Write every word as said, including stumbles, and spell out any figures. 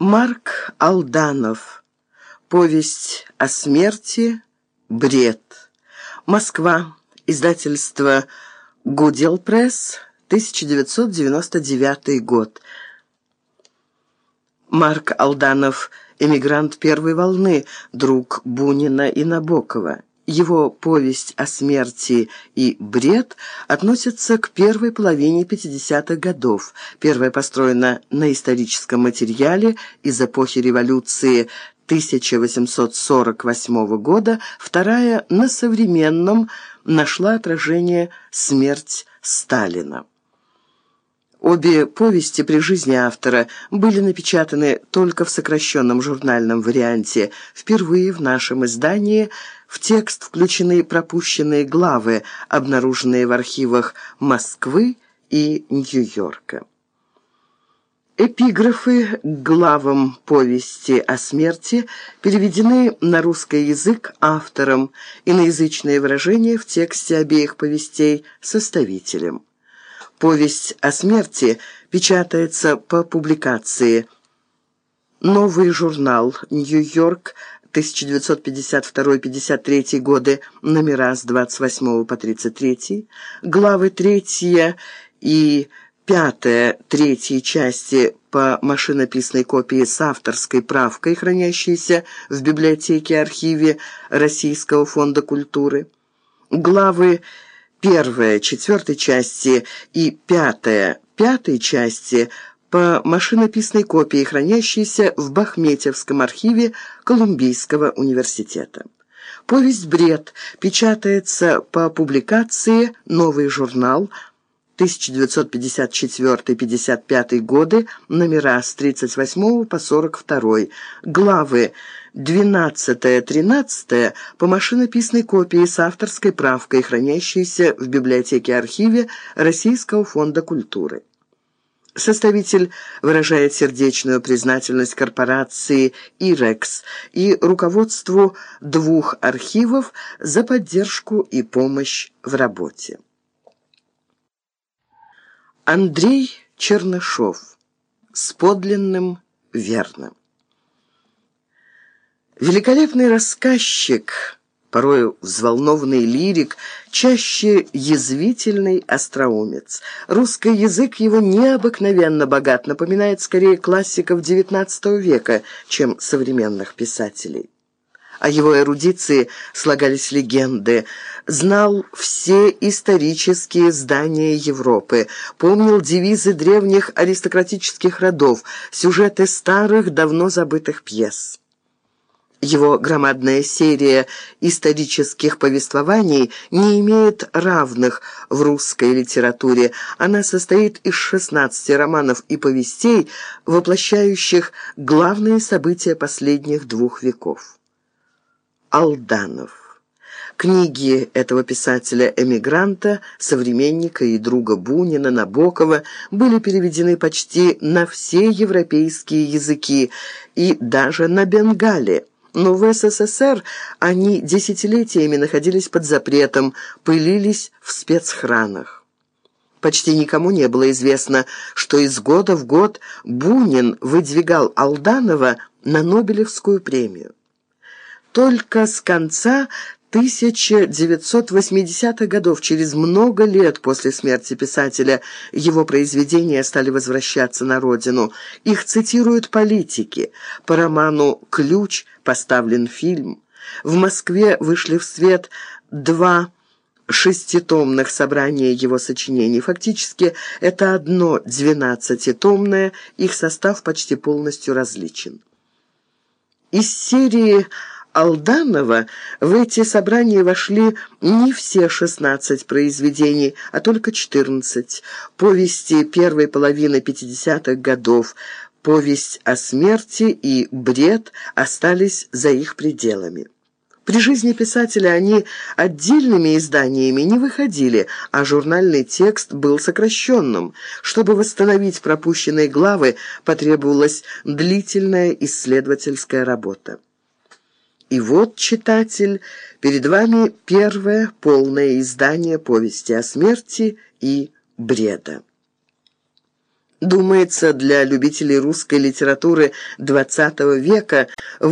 Марк Алданов. Повесть о смерти. Бред. Москва. Издательство «Гудел Пресс», тысяча девятьсот девяносто девятый год. Марк Алданов – эмигрант первой волны, друг Бунина и Набокова. Его повесть о смерти и бред относятся к первой половине пятидесятых годов. Первая построена на историческом материале из эпохи революции тысяча восемьсот сорок восьмого года, вторая на современном нашла отражение «Смерть Сталина». Обе повести при жизни автора были напечатаны только в сокращенном журнальном варианте. Впервые в нашем издании в текст включены пропущенные главы, обнаруженные в архивах Москвы и Нью-Йорка. Эпиграфы к главам повести о смерти переведены на русский язык автором, иноязычные выражения в тексте обеих повестей составителем. Повесть о смерти печатается по публикации «Новый журнал. Нью-Йорк. тысяча девятьсот пятьдесят второй — пятьдесят третий годы. Номера с двадцать восьмого по тридцать третий. Главы третья и пятая третьей части по машинописной копии с авторской правкой, хранящейся в библиотеке-архиве Российского фонда культуры. Главы первая четвертой части и пятая пятой части по машинописной копии, хранящейся в Бахметьевском архиве Колумбийского университета. Повесть «Бред» печатается по публикации «Новый журнал», тысяча девятьсот пятьдесят четвёртый — пятьдесят пятый годы, номера с тридцать восьмого по сорок второй, главы двенадцатая-тринадцатая по машинописной копии с авторской правкой, хранящейся в библиотеке-архиве Российского фонда культуры. Составитель выражает сердечную признательность корпорации «Ирекс» и руководству двух архивов за поддержку и помощь в работе. Андрей Чернышов. С подлинным верным. Великолепный рассказчик, порою взволнованный лирик, чаще язвительный остроумец. Русский язык его необыкновенно богат, напоминает скорее классиков девятнадцатого века, чем современных писателей. О его эрудиции слагались легенды. Знал все исторические здания Европы, помнил девизы древних аристократических родов, сюжеты старых, давно забытых пьес. Его громадная серия исторических повествований не имеет равных в русской литературе. Она состоит из шестнадцати романов и повестей, воплощающих главные события последних двух веков. Алданов. Книги этого писателя-эмигранта, современника и друга Бунина, Набокова были переведены почти на все европейские языки и даже на бенгале. Но в СССР они десятилетиями находились под запретом, пылились в спецхранах. Почти никому не было известно, что из года в год Бунин выдвигал Алданова на Нобелевскую премию. Только с конца тысяча девятьсот восьмидесятых годов, через много лет после смерти писателя, его произведения стали возвращаться на родину. Их цитируют политики. По роману «Ключ» поставлен фильм. В Москве вышли в свет два шеститомных собрания его сочинений. Фактически это одно двенадцатитомное, их состав почти полностью различен. Из серии Алданова в эти собрания вошли не все шестнадцать произведений, а только четырнадцать. Повести первой половины пятидесятых годов, повесть о смерти и бред остались за их пределами. При жизни писателя они отдельными изданиями не выходили, а журнальный текст был сокращенным. Чтобы восстановить пропущенные главы, потребовалась длительная исследовательская работа. И вот, читатель, перед вами первое полное издание повести о смерти и бреда. Думается, для любителей русской литературы двадцатого века